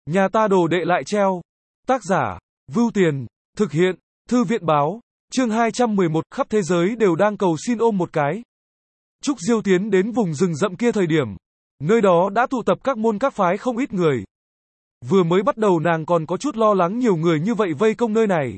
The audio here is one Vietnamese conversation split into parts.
Nhà ta đồ đệ lại treo. Tác giả, Vưu Tiền, thực hiện, Thư viện báo, chương 211, khắp thế giới đều đang cầu xin ôm một cái. Trúc Diêu tiến đến vùng rừng rậm kia thời điểm, nơi đó đã tụ tập các môn các phái không ít người. Vừa mới bắt đầu nàng còn có chút lo lắng nhiều người như vậy vây công nơi này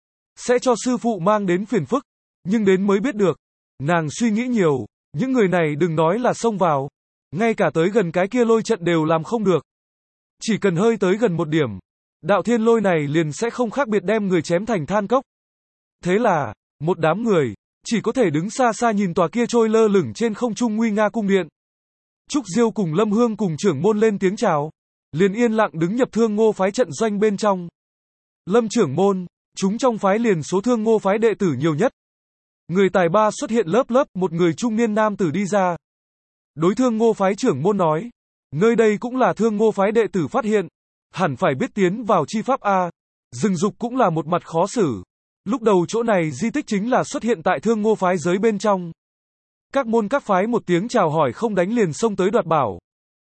sẽ cho sư phụ mang đến phiền phức, nhưng đến mới biết được, nàng suy nghĩ nhiều, những người này đừng nói là xông vào, ngay cả tới gần cái kia lôi trận đều làm không được. Chỉ cần hơi tới gần một điểm, đạo thiên lôi này liền sẽ không khác biệt đem người chém thành than cốc. Thế là, một đám người, chỉ có thể đứng xa xa nhìn tòa kia trôi lơ lửng trên không trung nguy nga cung điện. Trúc Diêu cùng Lâm Hương cùng trưởng môn lên tiếng chào, liền yên lặng đứng nhập Thương Ngô phái trận doanh bên trong. Lâm trưởng môn, chúng trong phái liền số Thương Ngô phái đệ tử nhiều nhất. Người tài ba xuất hiện lớp lớp, một người trung niên nam tử đi ra. Đối Thương Ngô phái trưởng môn nói, nơi đây cũng là Thương Ngô phái đệ tử phát hiện, hẳn phải biết tiến vào chi pháp A. Rừng dục cũng là một mặt khó xử. Lúc đầu chỗ này di tích chính là xuất hiện tại Thương Ngô phái giới bên trong. Các môn các phái một tiếng chào hỏi không đánh liền xông tới đoạt bảo.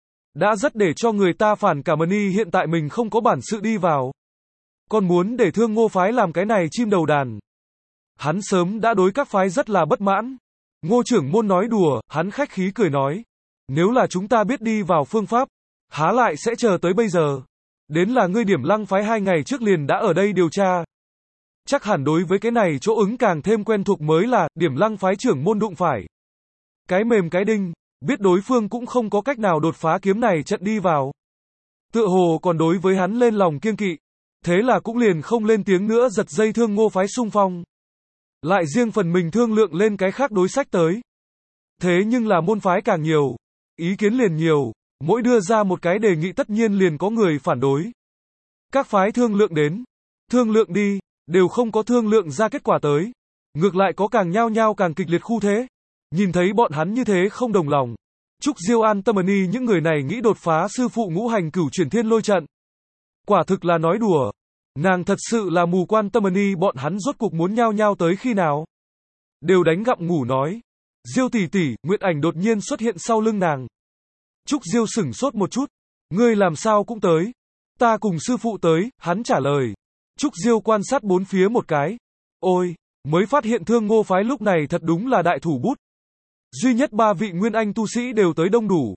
Đã rất để cho người ta phản cảm ơn hiện tại mình không có bản sự đi vào. Còn muốn để Thương Ngô phái làm cái này chim đầu đàn. Hắn sớm đã đối các phái rất là bất mãn. Ngô trưởng môn nói đùa, hắn khách khí cười nói. Nếu là chúng ta biết đi vào phương pháp, há lại sẽ chờ tới bây giờ. Đến là ngươi Điểm Lăng phái 2 ngày trước liền đã ở đây điều tra. Chắc hẳn đối với cái này chỗ ứng càng thêm quen thuộc mới là Điểm Lăng phái trưởng môn đụng phải. Cái mềm cái đinh, biết đối phương cũng không có cách nào đột phá kiếm này trận đi vào. Tựa hồ còn đối với hắn lên lòng kiêng kỵ. Thế là cũng liền không lên tiếng nữa giật dây Thương Ngô phái xung phong. Lại riêng phần mình thương lượng lên cái khác đối sách tới. Thế nhưng là môn phái càng nhiều, ý kiến liền nhiều, mỗi đưa ra một cái đề nghị tất nhiên liền có người phản đối. Các phái thương lượng đến, thương lượng đi, đều không có thương lượng ra kết quả tới. Ngược lại có càng nhao nhao càng kịch liệt khu thế. Nhìn thấy bọn hắn như thế không đồng lòng. Trúc Diêu an tâm những người này nghĩ đột phá sư phụ ngũ hành cửu chuyển thiên lôi trận. Quả thực là nói đùa. Nàng thật sự là mù quan tâm bọn hắn rốt cuộc muốn nhao nhao tới khi nào. Đều đánh gặm ngủ nói. Diêu tỷ tỷ, Nguyệt Ảnh đột nhiên xuất hiện sau lưng nàng. Trúc Diêu sửng sốt một chút. Ngươi làm sao cũng tới. Ta cùng sư phụ tới, hắn trả lời. Trúc Diêu quan sát bốn phía một cái. Ôi, mới phát hiện Thương Ngô phái lúc này thật đúng là đại thủ bút. Duy nhất 3 vị nguyên anh tu sĩ đều tới đông đủ.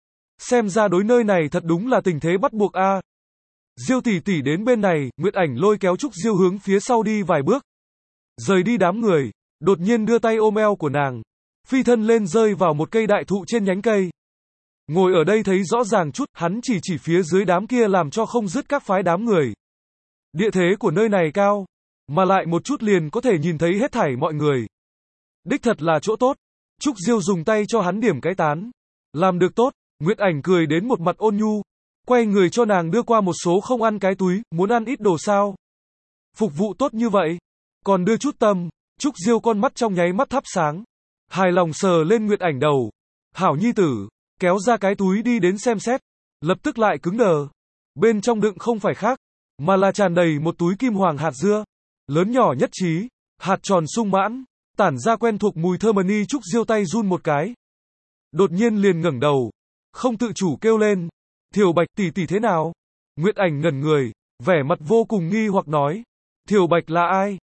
Xem ra đối nơi này thật đúng là tình thế bắt buộc a. Diêu tỷ tỷ đến bên này, Nguyệt Ảnh lôi kéo Trúc Diêu hướng phía sau đi vài bước. Rời đi đám người, đột nhiên đưa tay ôm eo của nàng, phi thân lên rơi vào một cây đại thụ trên nhánh cây. Ngồi ở đây thấy rõ ràng chút, hắn chỉ phía dưới đám kia làm cho không dứt các phái đám người. Địa thế của nơi này cao, mà lại một chút liền có thể nhìn thấy hết thảy mọi người. Đích thật là chỗ tốt. Trúc Diêu dùng tay cho hắn điểm cái tán. Làm được tốt, Nguyệt Ảnh cười đến một mặt ôn nhu. Quay người cho nàng đưa qua một số không ăn cái túi, muốn ăn ít đồ sao. Phục vụ tốt như vậy, còn đưa chút tâm. Trúc Diêu con mắt trong nháy mắt thắp sáng. Hài lòng sờ lên Nguyệt Ảnh đầu. Hảo nhi tử, kéo ra cái túi đi đến xem xét. Lập tức lại cứng đờ. Bên trong đựng không phải khác, mà là tràn đầy một túi kim hoàng hạt dưa. Lớn nhỏ nhất trí, hạt tròn sung mãn, tản ra quen thuộc mùi thơm. Trúc Diêu tay run một cái. Đột nhiên liền ngẩng đầu, không tự chủ kêu lên. Thiều Bạch tỷ tỷ thế nào? Nguyệt Ảnh ngẩn người, vẻ mặt vô cùng nghi hoặc nói. Thiều Bạch là ai?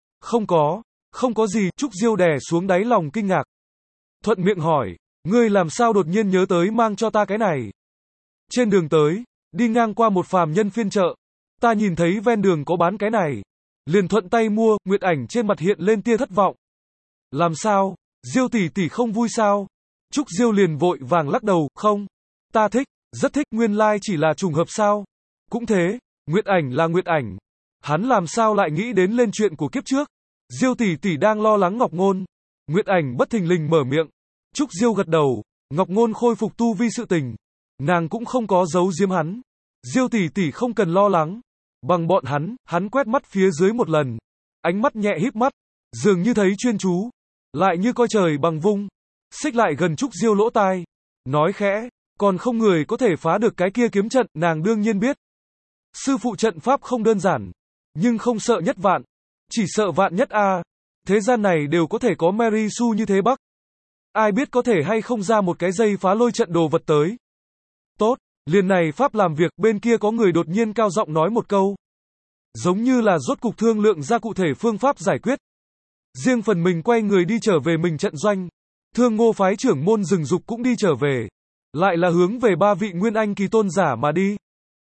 Không có gì. Trúc Diêu đè xuống đáy lòng kinh ngạc. Thuận miệng hỏi, ngươi làm sao đột nhiên nhớ tới mang cho ta cái này? Trên đường tới, đi ngang qua một phàm nhân phiên chợ, ta nhìn thấy ven đường có bán cái này, liền thuận tay mua. Nguyệt Ảnh trên mặt hiện lên tia thất vọng. Làm sao? Diêu tỷ tỷ không vui sao? Trúc Diêu liền vội vàng lắc đầu, không, ta thích, rất thích. Nguyên lai chỉ là trùng hợp sao? Cũng thế, Nguyệt Ảnh là Nguyệt Ảnh, hắn làm sao lại nghĩ đến lên chuyện của kiếp trước? Diêu tỷ tỷ đang lo lắng Ngọc Ngôn. Nguyệt Ảnh bất thình lình mở miệng. Trúc Diêu gật đầu. Ngọc Ngôn khôi phục tu vi sự tình, nàng cũng không có giấu giếm hắn. Diêu tỷ tỷ không cần lo lắng. Bằng bọn hắn quét mắt phía dưới một lần, ánh mắt nhẹ híp mắt, dường như thấy chuyên chú, lại như coi trời bằng vung. Xích lại gần Trúc Diêu lỗ tai, nói khẽ, còn không người có thể phá được cái kia kiếm trận. Nàng đương nhiên biết, sư phụ trận pháp không đơn giản, nhưng không sợ nhất vạn, chỉ sợ vạn nhất a. Thế gian này đều có thể có Mary Sue như thế bắc, ai biết có thể hay không ra một cái dây phá lôi trận đồ vật tới. Tốt, Liền này pháp làm việc, bên kia có người đột nhiên cao giọng nói một câu. Giống như là rốt cục thương lượng ra cụ thể phương pháp giải quyết. Riêng phần mình quay người đi trở về mình trận doanh. Thương Ngô phái trưởng môn Rừng Dục cũng đi trở về. Lại là hướng về ba vị Nguyên Anh kỳ tôn giả mà đi.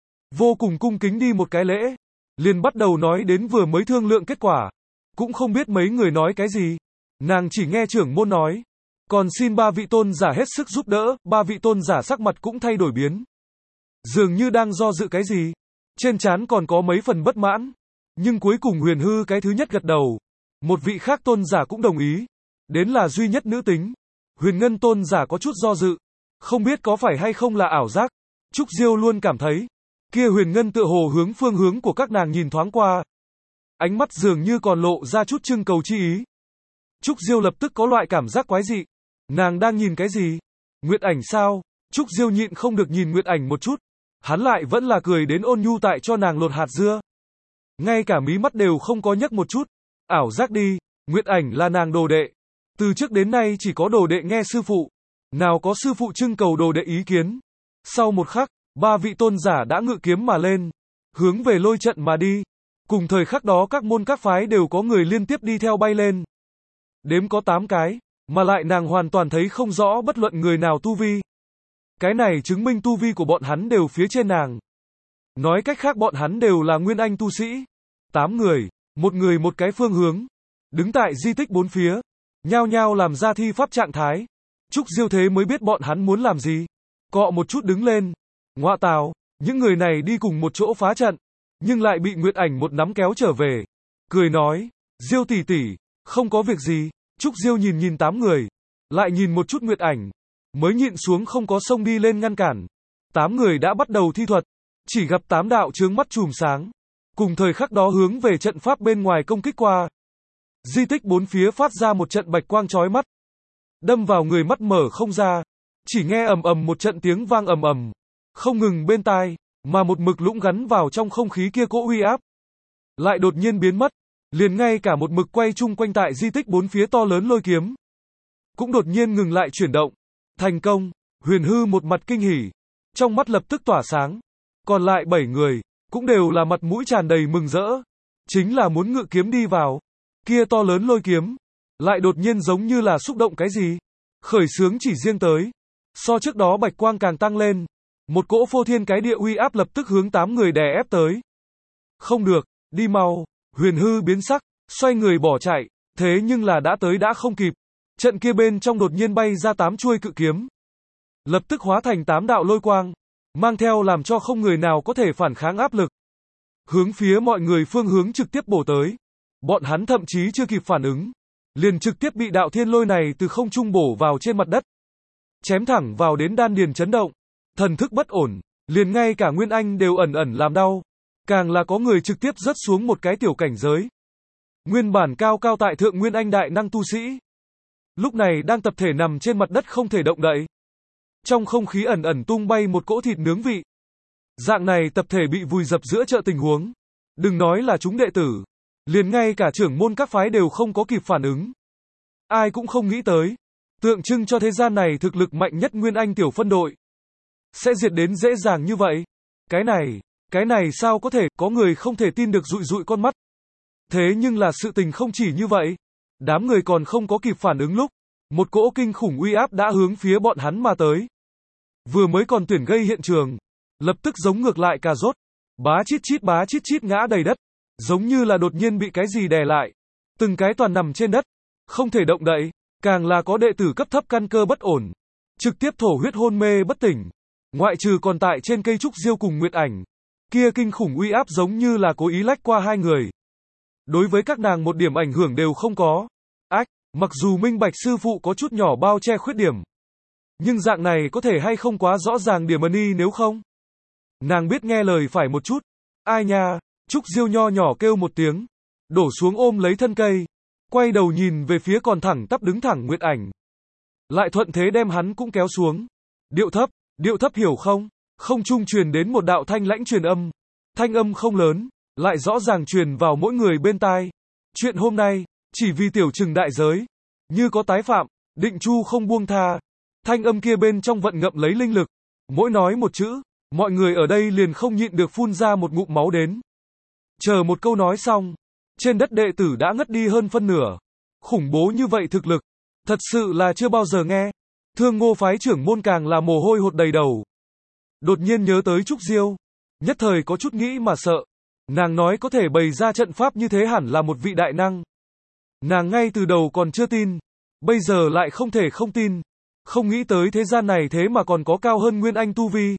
Vô cùng cung kính đi một cái lễ. Liền bắt đầu nói đến vừa mới thương lượng kết quả. Cũng không biết mấy người nói cái gì. Nàng chỉ nghe trưởng môn nói. Còn xin ba vị tôn giả hết sức giúp đỡ. Ba vị tôn giả sắc mặt cũng thay đổi biến. Dường như đang do dự cái gì. Trên trán còn có mấy phần bất mãn. Nhưng cuối cùng Huyền Hư cái thứ nhất gật đầu. Một vị khác tôn giả cũng đồng ý. Đến là duy nhất nữ tính. Huyền Ngân tôn giả có chút do dự. Không biết có phải hay không là ảo giác. Trúc Diêu luôn cảm thấy. Kia Huyền Ngân tựa hồ hướng phương hướng của các nàng nhìn thoáng qua. Ánh mắt dường như còn lộ ra chút trưng cầu chi ý. Trúc Diêu lập tức có loại cảm giác quái dị. Nàng đang nhìn cái gì? Nguyệt Ảnh sao? Trúc Diêu nhịn không được nhìn Nguyệt Ảnh một chút. Hắn lại vẫn là cười đến ôn nhu tại cho nàng lột hạt dưa. Ngay cả mí mắt đều không có nhấc một chút. Ảo giác đi, Nguyệt Ảnh là nàng đồ đệ. Từ trước đến nay chỉ có đồ đệ nghe sư phụ. Nào có sư phụ trưng cầu đồ đệ ý kiến. Sau một khắc, ba vị tôn giả đã ngự kiếm mà lên. Hướng về lôi trận mà đi. Cùng thời khắc đó các môn các phái đều có người liên tiếp đi theo bay lên. Đếm có 8 cái. Mà lại nàng hoàn toàn thấy không rõ bất luận người nào tu vi. Cái này chứng minh tu vi của bọn hắn đều phía trên nàng. Nói cách khác bọn hắn đều là Nguyên Anh tu sĩ. 8 người một cái phương hướng. Đứng tại di tích bốn phía. Nhao nhao làm ra thi pháp trạng thái. Trúc Diêu thế mới biết bọn hắn muốn làm gì. Cọ một chút đứng lên. Ngoạ tào, những người này đi cùng một chỗ phá trận. Nhưng lại bị Nguyệt Ảnh một nắm kéo trở về. Cười nói, Diêu tỷ tỷ, không có việc gì. Trúc Diêu nhìn 8 người. Lại nhìn một chút Nguyệt Ảnh. Mới nhịn xuống không có xông đi lên ngăn cản. 8 người đã bắt đầu thi thuật. Chỉ gặp 8 đạo chướng mắt chùm sáng. Cùng thời khắc đó hướng về trận pháp bên ngoài công kích qua. Di tích bốn phía phát ra một trận bạch quang chói mắt. Đâm vào người mắt mở không ra. Chỉ nghe ầm ầm một trận tiếng vang ầm ầm. Không ngừng bên tai. Mà một mực lũng gắn vào trong không khí kia cỗ uy áp. Lại đột nhiên biến mất. Liền ngay cả một mực quay chung quanh tại di tích bốn phía to lớn lôi kiếm. Cũng đột nhiên ngừng lại chuyển động. Thành công. Huyền Hư một mặt kinh hỉ. Trong mắt lập tức tỏa sáng. Còn lại 7 người. Cũng đều là mặt mũi tràn đầy mừng rỡ. Chính là muốn ngự kiếm đi vào. Kia to lớn lôi kiếm. Lại đột nhiên giống như là xúc động cái gì. Khởi xướng chỉ riêng tới. So trước đó bạch quang càng tăng lên. Một cỗ phô thiên cái địa uy áp lập tức hướng 8 người đè ép tới. Không được, đi mau. Huyền Hư biến sắc. Xoay người bỏ chạy. Thế nhưng là đã tới đã không kịp. Trận kia bên trong đột nhiên bay ra 8 chuôi cự kiếm. Lập tức hóa thành 8 đạo lôi quang. Mang theo làm cho không người nào có thể phản kháng áp lực. Hướng phía mọi người phương hướng trực tiếp bổ tới. Bọn hắn thậm chí chưa kịp phản ứng. Liền trực tiếp bị đạo thiên lôi này từ không trung bổ vào trên mặt đất. Chém thẳng vào đến đan điền chấn động. Thần thức bất ổn. Liền ngay cả Nguyên Anh đều ẩn ẩn làm đau. Càng là có người trực tiếp rớt xuống một cái tiểu cảnh giới. Nguyên bản cao cao tại thượng Nguyên Anh đại năng tu sĩ. Lúc này đang tập thể nằm trên mặt đất không thể động đậy. Trong không khí ẩn ẩn tung bay một cỗ thịt nướng vị. Dạng này tập thể bị vùi dập giữa chợ tình huống. Đừng nói là chúng đệ tử. Liền ngay cả trưởng môn các phái đều không có kịp phản ứng. Ai cũng không nghĩ tới. Tượng trưng cho thế gian này thực lực mạnh nhất Nguyên Anh tiểu phân đội. Sẽ diệt đến dễ dàng như vậy. Cái này sao có thể, có người không thể tin được dụi dụi con mắt. Thế nhưng là sự tình không chỉ như vậy. Đám người còn không có kịp phản ứng lúc. Một cỗ kinh khủng uy áp đã hướng phía bọn hắn mà tới. Vừa mới còn tuyển gây hiện trường. Lập tức giống ngược lại cà rốt. Bá chít chít ngã đầy đất. Giống như là đột nhiên bị cái gì đè lại. Từng cái toàn nằm trên đất. Không thể động đậy. Càng là có đệ tử cấp thấp căn cơ bất ổn. Trực tiếp thổ huyết hôn mê bất tỉnh. Ngoại trừ còn tại trên cây trúc diêu cùng Nguyệt Ảnh. Kia kinh khủng uy áp giống như là cố ý lách qua hai người. Đối với các nàng một điểm ảnh hưởng đều không có. Ách, mặc dù minh bạch sư phụ có chút nhỏ bao che khuyết điểm. Nhưng dạng này có thể hay không quá rõ ràng điểm ân y nếu không? Nàng biết nghe lời phải một chút. Ai nha, Trúc Diêu nho nhỏ kêu một tiếng. Đổ xuống ôm lấy thân cây. Quay đầu nhìn về phía còn thẳng tắp đứng thẳng Nguyệt Ảnh. Lại thuận thế đem hắn cũng kéo xuống. Điệu thấp hiểu không? Không trung truyền đến một đạo thanh lãnh truyền âm. Thanh âm không lớn, lại rõ ràng truyền vào mỗi người bên tai. Chuyện hôm nay, chỉ vì tiểu trừng đại giới. Như có tái phạm, định chu không buông tha. Thanh âm kia bên trong vận ngậm lấy linh lực. Mỗi nói một chữ, Mọi người ở đây liền không nhịn được phun ra một ngụm máu đến. Chờ một câu nói xong, trên đất đệ tử đã ngất đi hơn phân nửa. Khủng bố như vậy thực lực, thật sự là chưa bao giờ nghe. Thương Ngô phái trưởng môn càng là mồ hôi hột đầy đầu. Đột nhiên nhớ tới Trúc Diêu, nhất thời có chút nghĩ mà sợ. Nàng nói có thể bày ra trận pháp như thế hẳn là một vị đại năng. Nàng ngay từ đầu còn chưa tin, bây giờ lại không thể không tin. Không nghĩ tới thế gian này thế mà còn có cao hơn Nguyên Anh tu vi.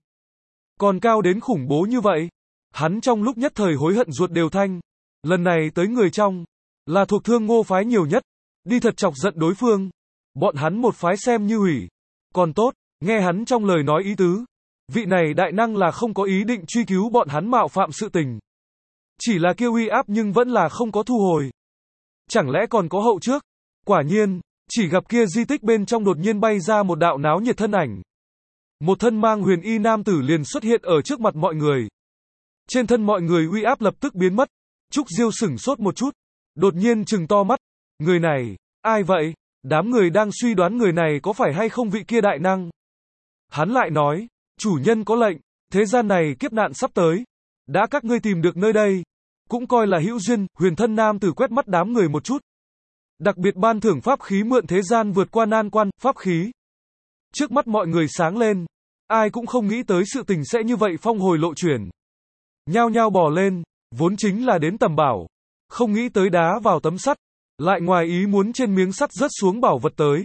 Còn cao đến khủng bố như vậy. Hắn trong lúc nhất thời hối hận ruột đều thanh. Lần này tới người trong, là thuộc Thương Ngô phái nhiều nhất. Đi thật chọc giận đối phương. Bọn hắn một phái xem như hủy. Còn tốt, nghe hắn trong lời nói ý tứ. Vị này đại năng là không có ý định truy cứu bọn hắn mạo phạm sự tình. Chỉ là kêu uy áp nhưng vẫn là không có thu hồi. Chẳng lẽ còn có hậu trước? Quả nhiên, chỉ gặp kia di tích bên trong đột nhiên bay ra một đạo náo nhiệt thân ảnh. Một thân mang huyền y nam tử liền xuất hiện ở trước mặt mọi người. Trên thân mọi người uy áp lập tức biến mất. Trúc Diêu sửng sốt một chút. Đột nhiên trừng to mắt. Người này, ai vậy? Đám người đang suy đoán người này có phải hay không vị kia đại năng. Hắn lại nói, chủ nhân có lệnh, thế gian này kiếp nạn sắp tới. Đã các ngươi tìm được nơi đây, cũng coi là hữu duyên. Huyền thân nam tử quét mắt đám người một chút. Đặc biệt ban thưởng pháp khí mượn thế gian vượt qua nan quan, pháp khí. Trước mắt mọi người sáng lên. Ai cũng không nghĩ tới sự tình sẽ như vậy phong hồi lộ chuyển. Nhao nhao bò lên, vốn chính là đến tầm bảo. Không nghĩ tới đá vào tấm sắt. Lại ngoài ý muốn trên miếng sắt rớt xuống bảo vật tới.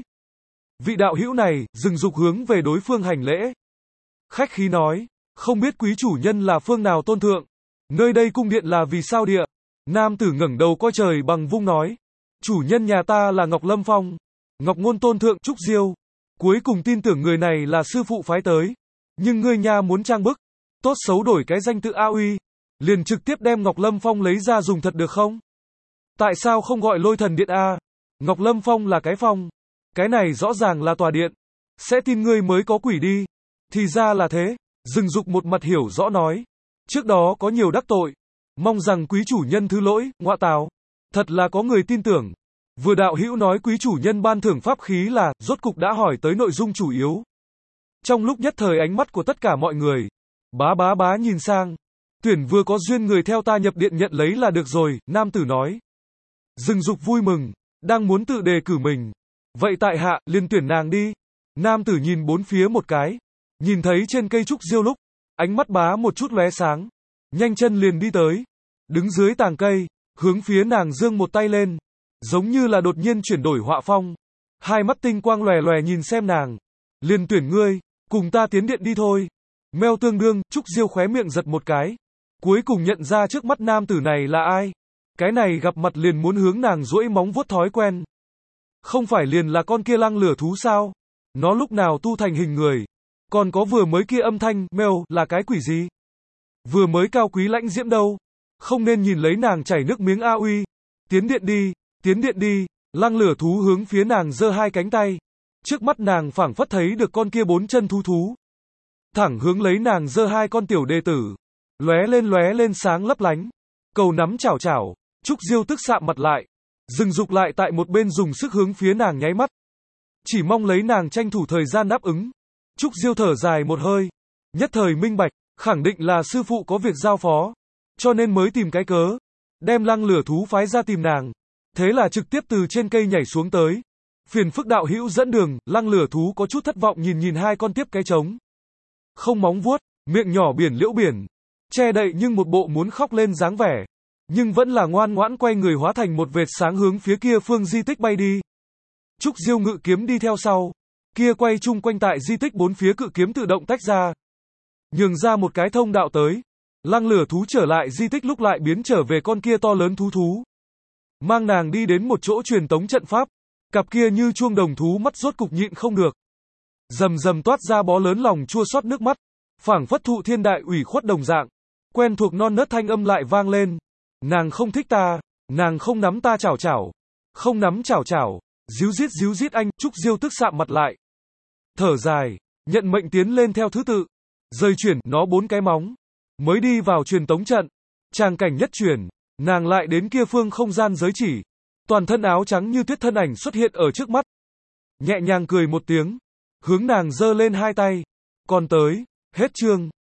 Vị đạo hữu này, dừng dục hướng về đối phương hành lễ. Khách khí nói, không biết quý chủ nhân là phương nào tôn thượng. Nơi đây cung điện là vì sao địa. Nam tử ngẩng đầu coi trời bằng vung nói. Chủ nhân nhà ta là Ngọc Lâm Phong. Ngọc Ngôn tôn thượng Trúc Diêu. Cuối cùng tin tưởng người này là sư phụ phái tới. Nhưng ngươi nha muốn trang bức. Tốt xấu đổi cái danh tự A Uy. Liền trực tiếp đem Ngọc Lâm Phong lấy ra dùng thật được không? Tại sao không gọi Lôi Thần Điện A? Ngọc Lâm Phong là cái phong. Cái này rõ ràng là tòa điện. Sẽ tin ngươi mới có quỷ đi. Thì ra là thế. Dừng dục một mặt hiểu rõ nói. Trước đó có nhiều đắc tội. Mong rằng quý chủ nhân thứ lỗi, ngọa tào. Thật là có người tin tưởng. Vừa đạo hữu nói quý chủ nhân ban thưởng pháp khí là, rốt cục đã hỏi tới nội dung chủ yếu. Trong lúc nhất thời ánh mắt của tất cả mọi người. Bá nhìn sang. Tuyển vừa có duyên người theo ta nhập điện nhận lấy là được rồi, nam tử nói. Dừng dục vui mừng. Đang muốn tự đề cử mình. Vậy tại hạ, liền tuyển nàng đi. Nam tử nhìn bốn phía một cái. Nhìn thấy trên cây trúc diêu lúc. Ánh mắt bá một chút lóe sáng. Nhanh chân liền đi tới. Đứng dưới tàng cây. Hướng phía nàng giương một tay lên. Giống như là đột nhiên chuyển đổi họa phong. Hai mắt tinh quang lòe lòe nhìn xem nàng. Liền tuyển ngươi. Cùng ta tiến điện đi thôi. Meo tương đương, Trúc Diêu khóe miệng giật một cái. Cuối cùng nhận ra trước mắt nam tử này là ai. Cái này gặp mặt liền muốn hướng nàng duỗi móng vuốt thói quen. Không phải liền là con kia lăng lửa thú sao? Nó lúc nào tu thành hình người? Còn có vừa mới kia âm thanh, Meo, là cái quỷ gì? Vừa mới cao quý lãnh diễm đâu? Không nên nhìn lấy nàng chảy nước miếng A Uy. Tiến điện đi, tiến điện đi. Lăng lửa thú hướng phía nàng giơ hai cánh tay. Trước mắt nàng phảng phất thấy được con kia bốn chân thú. Thẳng hướng lấy nàng giơ hai con tiểu đệ tử. Lóe lên sáng lấp lánh. Cầu nắm chảo chảo. Trúc Diêu tức sạm mặt lại. Dừng dục lại tại một bên dùng sức hướng phía nàng nháy mắt. Chỉ mong lấy nàng tranh thủ thời gian đáp ứng. Trúc Diêu thở dài một hơi. Nhất thời minh bạch, khẳng định là sư phụ có việc giao phó. Cho nên mới tìm cái cớ. Đem lăng lửa thú phái ra tìm nàng. Thế là trực tiếp từ trên cây nhảy xuống tới. Phiền phức đạo hữu dẫn đường, lăng lửa thú có chút thất vọng nhìn hai con tiếp cái trống. Không móng vuốt, miệng nhỏ biển liễu biển. Che đậy nhưng một bộ muốn khóc lên dáng vẻ. Nhưng vẫn là ngoan ngoãn quay người hóa thành một vệt sáng hướng phía kia phương di tích bay đi. Trúc Diêu ngự kiếm đi theo sau. Kia quay chung quanh tại di tích bốn phía cự kiếm tự động tách ra. Nhường ra một cái thông đạo tới. Lăng lửa thú trở lại di tích lúc lại biến trở về con kia to lớn thú. Mang nàng đi đến một chỗ truyền tống trận pháp. Cặp kia như chuông đồng thú mắt rốt cục nhịn không được. Rầm rầm toát ra bó lớn lòng chua xót nước mắt. Phảng phất thụ thiên đại ủy khuất đồng dạng. Quen thuộc non nớt thanh âm lại vang lên. Nàng không thích ta. Nàng không nắm ta chảo chảo. Không nắm chảo chảo. Díu dít anh. Trúc Diêu tức sạm mặt lại. Thở dài. Nhận mệnh tiến lên theo thứ tự. Rời chuyển nó bốn cái móng. Mới đi vào truyền tống trận. Tràng cảnh nhất chuyển. Nàng lại đến kia phương không gian giới chỉ. Toàn thân áo trắng như tuyết thân ảnh xuất hiện ở trước mắt. Nhẹ nhàng cười một tiếng. Hướng nàng giơ lên hai tay. Còn tới. Hết chương.